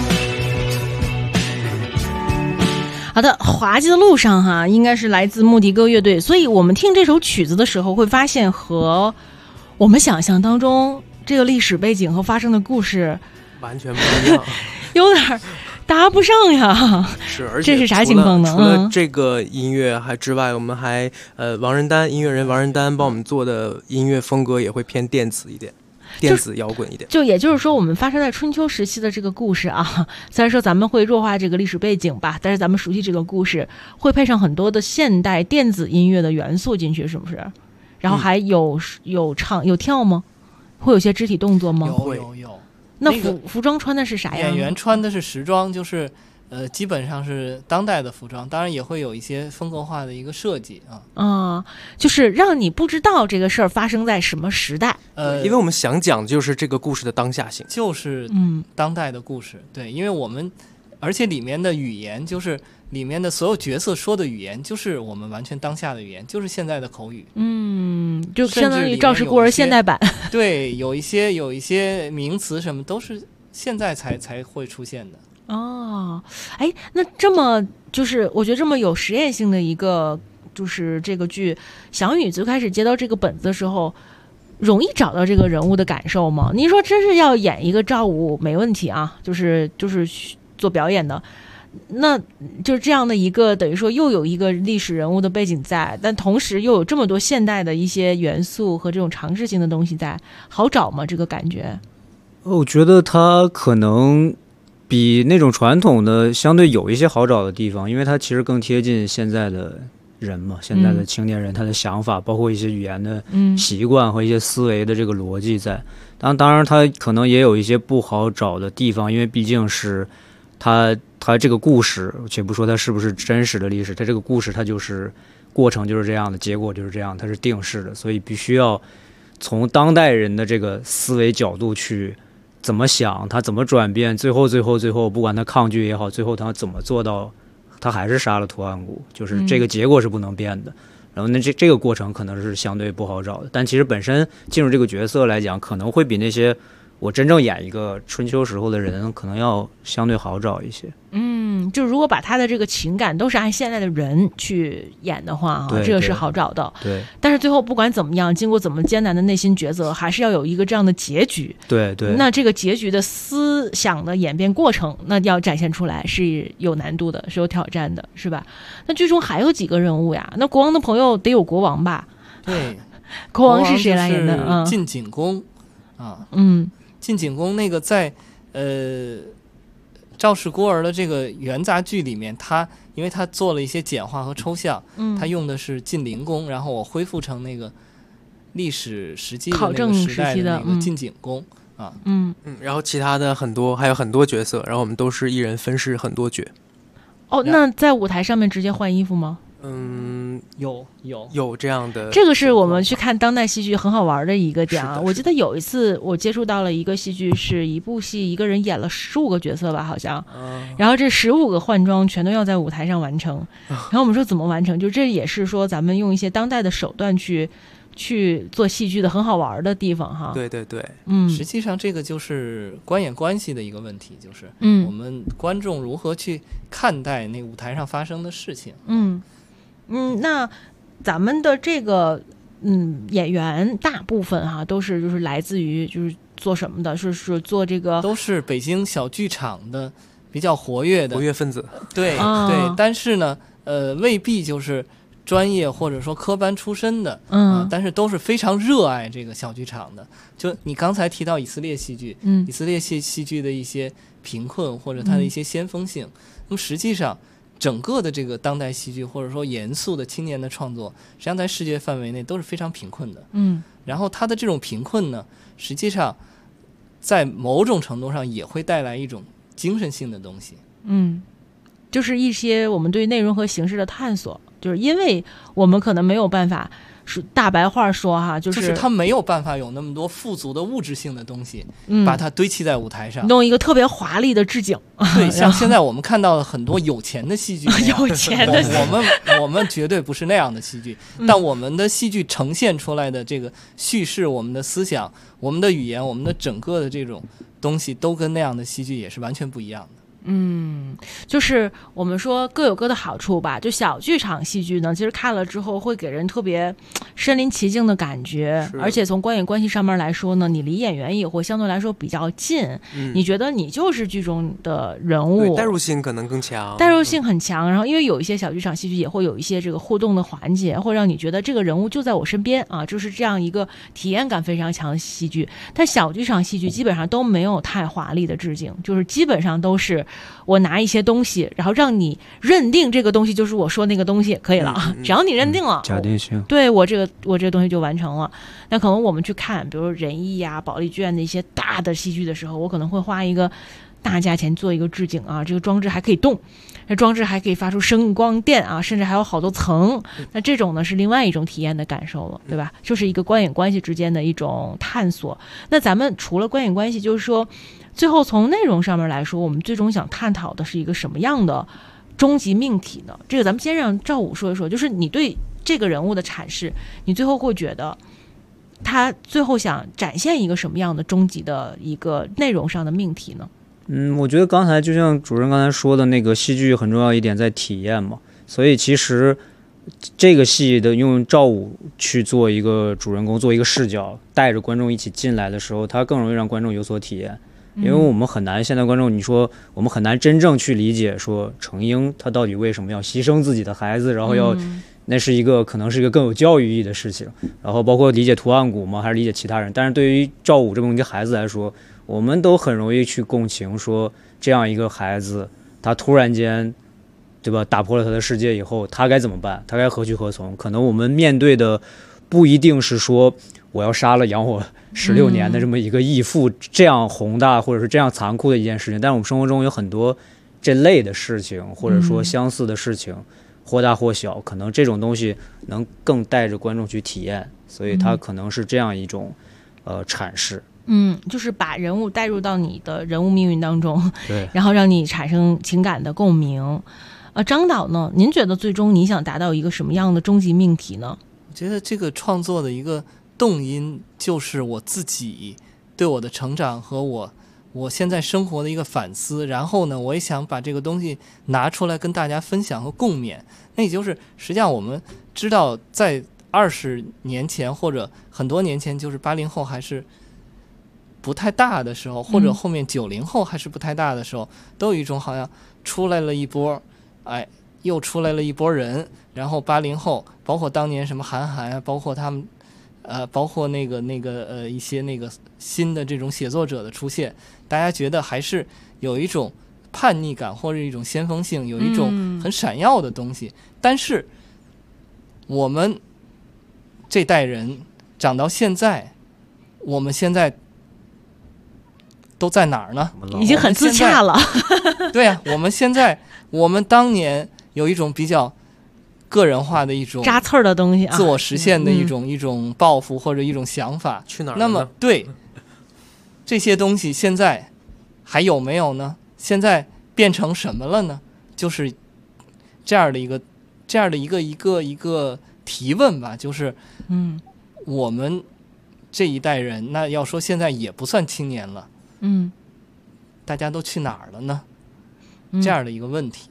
好的，滑稽的路上哈，应该是来自穆迪歌乐队，所以我们听这首曲子的时候会发现和我们想象当中这个历史背景和发生的故事完全不一样有点搭不上呀。 是，而且这是啥情况呢？ 除了这个音乐之外，我们还王仁丹音乐人王仁丹帮我们做的音乐风格也会偏电子一点，电子摇滚一点。 就也就是说，我们发生在春秋时期的这个故事啊，虽然说咱们会弱化这个历史背景吧，但是咱们熟悉这个故事，会配上很多的现代电子音乐的元素进去，是不是？然后还有唱有跳吗？会有些肢体动作吗？ 有。 那服装穿的是啥呀？ 演员穿的是时装，就是基本上是当代的服装，当然也会有一些风格化的一个设计啊。 就是让你不知道这个事儿发生在什么时代。 因为我们想讲就是这个故事的当下性， 就是当代的故事。对，因为我们而且里面的语言就是里面的所有角色说的语言，就是我们完全当下的语言，就是现在的口语。 就相当于赵氏孤儿现代版。 对，有一些名词什么都是现在才会出现的。 那这么就是我觉得这么有实验性的一个就是这个剧，翔宇最开始接到这个本子的时候，容易找到这个人物的感受吗？你说真是要演一个赵武没问题啊，就是做表演的，那就是这样的一个等于说又有一个历史人物的背景在，但同时又有这么多现代的一些元素和这种尝试性的东西在，好找吗？这个感觉？ 我觉得他可能比那种传统的相对有一些好找的地方，因为它其实更贴近现在的人嘛，现在的青年人他的想法，包括一些语言的习惯和一些思维的这个逻辑在。当然他可能也有一些不好找的地方，因为毕竟是他这个故事，且不说它是不是真实的历史，他这个故事它就是过程就是这样的，结果就是这样，它是定式的，所以必须要从当代人的这个思维角度去怎么想，他怎么转变，最后不管他抗拒也好，最后他怎么做到他还是杀了图案谷，就是这个结果是不能变的。然后那这个过程可能是相对不好找的，但其实本身进入这个角色来讲，可能会比那些我真正演一个春秋时候的人可能要相对好找一些。 就如果把他的这个情感都是按现在的人去演的话这个是好找的。 对， 但是最后不管怎么样，经过怎么艰难的内心抉择，还是要有一个这样的结局。 对， 那这个结局的思想的演变过程，那要展现出来是有难度的，是有挑战的，是吧？那剧中还有几个人物呀？那国王的朋友得有国王吧？ 对， 国王是谁来演的？ 晋景公啊。晋景公那个在赵氏孤儿的这个元杂剧里面，因为他做了一些简化和抽象，他用的是晋灵公，然后我恢复成那个历史实际的那个时代的那个晋景公然后其他的还有很多角色，然后我们都是一人分饰很多角。 那在舞台上面直接换衣服吗？ 有这样的， 这个是我们去看当代戏剧很好玩的一个点啊。我记得有一次我接触到了一个戏剧，是一部戏一个人演了15个角色吧，好像，然后这15个换装全都要在舞台上完成。然后我们说怎么完成？就这也是说咱们用一些当代的手段去做戏剧的很好玩的地方哈。 对， 实际上这个就是观演关系的一个问题，就是我们观众如何去看待那舞台上发生的事情。 那咱们的这个演员大部分都是就是来自于就是做什么的？是做这个都是北京小剧场的比较活跃分子， 对、对，但是呢，未必就是专业或者说科班出身的，但是都是非常热爱这个小剧场的。就你刚才提到以色列戏剧，以色列戏剧的一些贫困或者它的一些先锋性，那么实际上整个的这个当代戏剧或者说严肃的青年的创作，实际上在世界范围内都是非常贫困的。然后它的这种贫困呢，实际上在某种程度上也会带来一种精神性的东西。 就是一些我们对内容和形式的探索，就是因为我们可能没有办法大白话说哈，就是他没有办法有那么多富足的物质性的东西，把它堆砌在舞台上， 弄一个特别华丽的置景。 对，像现在我们看到了很多有钱的戏剧， 有钱的我们绝对不是那样的戏剧，但我们的戏剧呈现出来的这个叙事，我们的思想，我们的语言，我们的整个的这种东西，都跟那样的戏剧也是完全不一样的。 就是我们说各有各的好处吧。就小剧场戏剧呢，其实看了之后会给人特别身临其境的感觉，而且从观演关系上面来说呢，你离演员也会相对来说比较近，你觉得你就是剧中的人物， 代入性可能更强， 代入性很强。然后因为有一些小剧场戏剧也会有一些这个互动的环节，会让你觉得这个人物就在我身边啊，就是这样一个体验感非常强的戏剧。但小剧场戏剧基本上都没有太华丽的致敬，就是基本上都是我拿一些东西，然后让你认定这个东西就是我说那个东西可以了，只要你认定了， 假定性， 对我这个东西就完成了。那可能我们去看，比如仁义啊、保利剧院的一些大的戏剧的时候，我可能会花一个大价钱做一个置景啊，这个装置还可以动，这装置还可以发出声光电啊，甚至还有好多层。那这种呢是另外一种体验的感受了，对吧？就是一个观演关系之间的一种探索。那咱们除了观演关系，就是说最后从内容上面来说，我们最终想探讨的是一个什么样的终极命题呢？这个咱们先让赵武说一说，就是你对这个人物的阐释，你最后会觉得他最后想展现一个什么样的终极的一个内容上的命题呢？ 我觉得刚才就像主任刚才说的那个，戏剧很重要一点在体验嘛，所以其实这个戏的用赵武去做一个主人公，做一个视角，带着观众一起进来的时候，他更容易让观众有所体验。因为我们很难，现在观众你说我们很难真正去理解说程婴他到底为什么要牺牲自己的孩子，然后要那是一个可能是一个更有教育意义的事情，然后包括理解图案谷嘛，还是理解其他人。但是对于赵武这么一个孩子来说，我们都很容易去共情，说这样一个孩子他突然间对吧打破了他的世界以后，他该怎么办，他该何去何从。可能我们面对的不一定是说我要杀了养我16年的这么一个义父，这样宏大或者是这样残酷的一件事情，但是我们生活中有很多这类的事情，或者说相似的事情，或大或小，可能这种东西能更带着观众去体验，所以它可能是这样一种阐释。 就是把人物带入到你的人物命运当中， 对， 然后让你产生情感的共鸣。张导呢？您觉得最终你想达到一个什么样的终极命题呢？ 我觉得这个创作的一个动因就是我自己对我的成长和我现在生活的一个反思，然后呢，我也想把这个东西拿出来跟大家分享和共勉。那也就是实际上我们知道，在20年前或者很多年前，就是80后还是不太大的时候，或者后面90后还是不太大的时候，都有一种好像出来了一波，又出来了一波人，然后80后，包括当年什么韩寒啊，包括他们，包括那个一些那个新的这种写作者的出现，大家觉得还是有一种叛逆感或者一种先锋性，有一种很闪耀的东西。但是我们这代人长到现在，我们现在都在哪儿呢？ 已经很自洽了。 对啊，我们当年有一种比较个人化的一种扎刺儿的东西啊， 自我实现的一种抱负或者一种想法。 去哪儿？ 那么对这些东西现在还有没有呢？现在变成什么了呢？就是这样的一个提问吧，就是我们这一代人，那要说现在也不算青年了，大家都去哪儿了呢？这样的一个问题。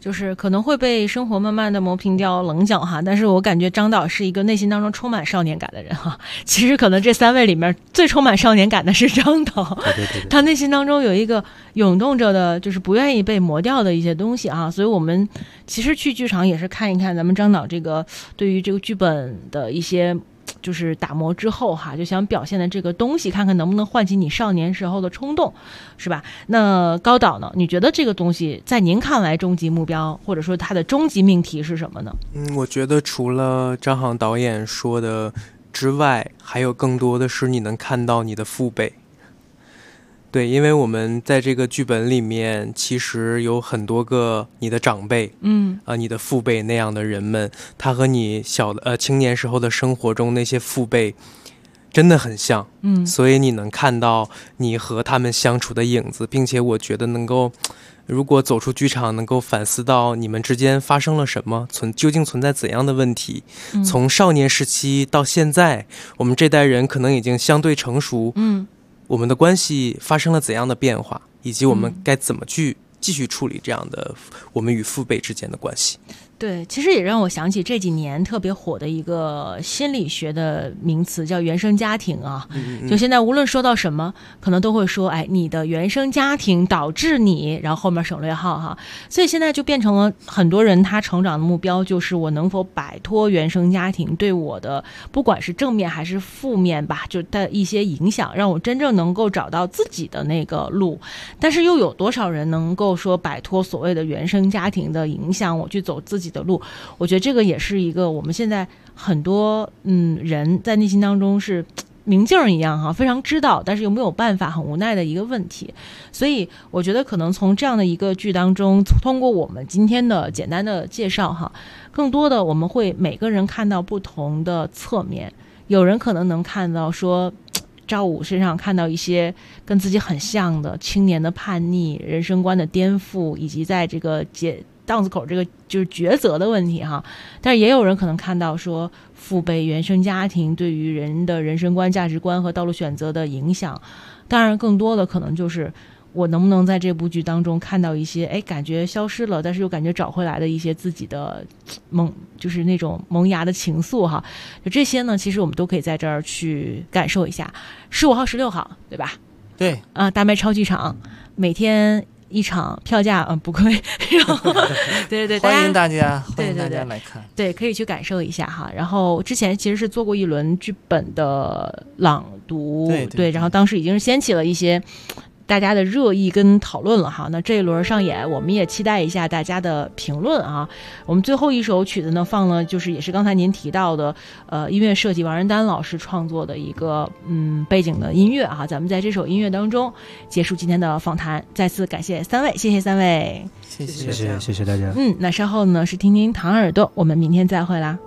就是可能会被生活慢慢的磨平掉棱角哈，但是我感觉张导是一个内心当中充满少年感的人哈。其实可能这3位里面最充满少年感的是张导，对，他内心当中有一个涌动着的，就是不愿意被磨掉的一些东西啊。所以我们其实去剧场也是看一看咱们张导这个对于这个剧本的一些就是打磨之后哈，就想表现的这个东西，看看能不能唤起你少年时候的冲动，是吧？那高导呢？你觉得这个东西在您看来终极目标，或者说它的终极命题是什么呢？ 我觉得除了张航导演说的之外，还有更多的是你能看到你的父辈。对，因为我们在这个剧本里面其实有很多个你的长辈，你的父辈那样的人们，他和你青年时候的生活中那些父辈真的很像，所以你能看到你和他们相处的影子，并且我觉得能够，如果走出剧场，能够反思到你们之间发生了什么，究竟存在怎样的问题。从少年时期到现在，我们这代人可能已经相对成熟，我们的关系发生了怎样的变化，以及我们该怎么去继续处理这样的我们与父辈之间的关系。 对，其实也让我想起这几年特别火的一个心理学的名词，叫原生家庭啊。就现在无论说到什么，可能都会说，哎，你的原生家庭导致你，然后后面省略号哈。所以现在就变成了很多人他成长的目标，就是我能否摆脱原生家庭对我的，不管是正面还是负面吧，就的一些影响，让我真正能够找到自己的那个路。但是又有多少人能够说摆脱所谓的原生家庭的影响，我去走自己的路？我觉得这个也是一个我们现在很多人在内心当中是明镜一样哈，非常知道，但是又没有办法，很无奈的一个问题。所以我觉得可能从这样的一个剧当中，通过我们今天的简单的介绍哈，更多的我们会每个人看到不同的侧面。有人可能能看到说赵武身上看到一些跟自己很像的青年的叛逆、人生观的颠覆，以及在这个档子口这个就是抉择的问题哈。但是也有人可能看到说父辈原生家庭对于人的人生观、价值观和道路选择的影响。当然更多的可能就是我能不能在这部剧当中看到一些感觉消失了但是又感觉找回来的一些自己的就是那种萌芽的情愫哈。就这些呢，其实我们都可以在这儿去感受一下。15号、16号对吧？ 对啊，大麦超剧场每天一场，票价不贵，然后对， 欢迎大家来看， 对，可以去感受一下哈。然后之前其实是做过一轮剧本的朗读，对，然后当时已经是掀起了一些大家的热议跟讨论了哈。那这一轮上演，我们也期待一下大家的评论啊。我们最后一首曲子呢，放了就是也是刚才您提到的音乐设计王仁丹老师创作的一个背景的音乐啊。咱们在这首音乐当中结束今天的访谈，再次感谢3位，谢谢3位， 谢谢大家。 那稍后呢是听听唐耳朵，我们明天再会啦。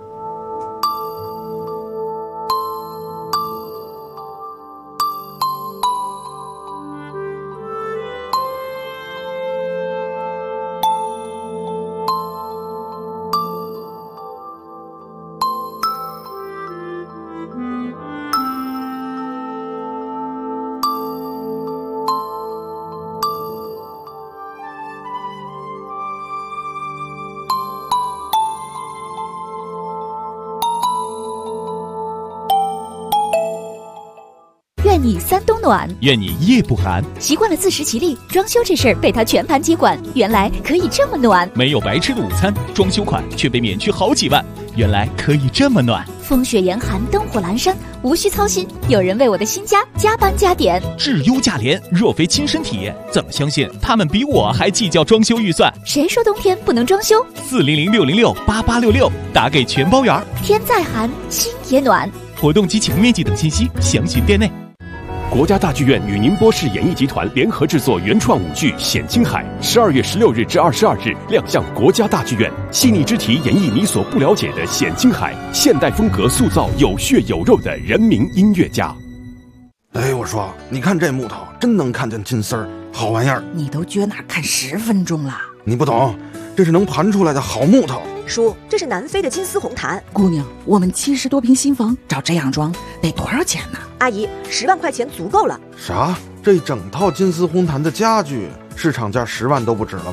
愿你3冬暖， 愿你夜不寒。 习惯了自食其力，装修这事儿被他全盘接管，原来可以这么暖。 没有白吃的午餐，装修款却被免去好几万，原来可以这么暖。 风雪严寒，灯火阑珊，无需操心，有人为我的新家加班加点。 质优价廉，若非亲身体验，怎么相信他们比我还计较装修预算？ 谁说冬天不能装修 ？400-606-8866，打给全包圆。 天再寒，心也暖。 活动及请面积等信息详询店内。 国家大剧院与宁波市演艺集团联合制作原创舞剧《显青海》，12月16日至22日亮相国家大剧院。细腻之题演绎你所不了解的显青海，现代风格塑造有血有肉的人民音乐家。 我说，你看这木头，真能看见金丝儿，好玩意儿。 你都撅那看10分钟了， 你不懂，这是能盘出来的好木头。 叔，这是南非的金丝红檀。 姑娘，我们70多平新房找这样装得多少钱呢？ 阿姨，10万块钱足够了。 啥？这整套金丝红檀的家具市场价10万都不止了吧？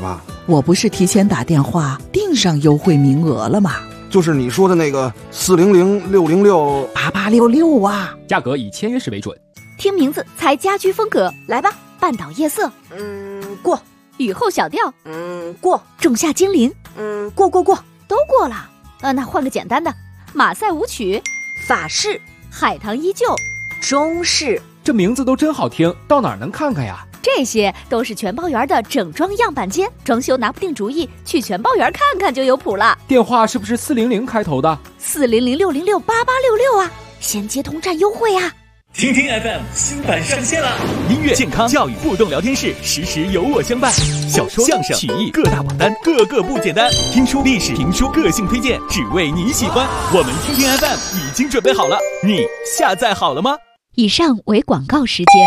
我不是提前打电话订上优惠名额了吗？ 就是你说的那个400-606-8866啊， 价格以签约时为准。 听名字猜家居风格，来吧。半岛夜色， 过。 雨后小调， 过。 仲夏精灵， 过， 都过了。那换个简单的，马赛舞曲， 法式， 海棠依旧， 中式。 这名字都真好听，到哪儿能看看呀？ 这些都是全包园的整装样板间，装修拿不定主意，去全包园看看就有谱了。 电话是不是400开头的 ？400-606-8866啊，先接通占优惠啊！ 听听 FM 新版上线了，音乐、健康、教育、互动聊天室，时时有我相伴。小说、相声、曲艺各大榜单，个个不简单。听书、历史、评书、个性推荐，只为你喜欢。我们听听 FM 已经准备好了，你下载好了吗？ 以上为广告时间。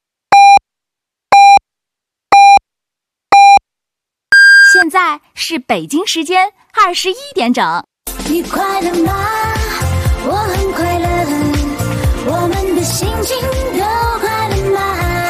现在是北京时间21点整。 你快乐吗？我很快乐。我们的心情都快乐吗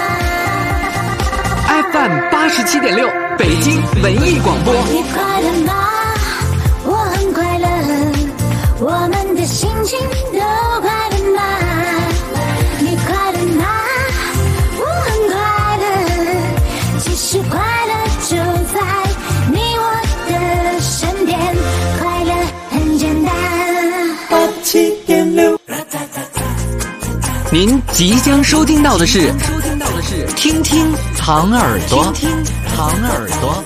？FM 87.6，北京文艺广播。 你快乐吗？我很快乐。我们的心情都快乐吗？你快乐吗？我很快乐。其实快乐就在你我的身边，快乐很简单。87.6。 您即将收听到的是听听糖耳朵，听听糖耳朵。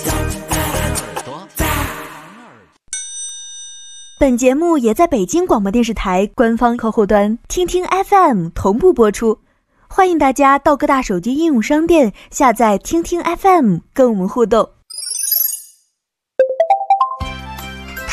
本节目也在北京广播电视台官方客户端听听 FM 同步播出，欢迎大家到各大手机应用商店下载听听 FM 跟我们互动。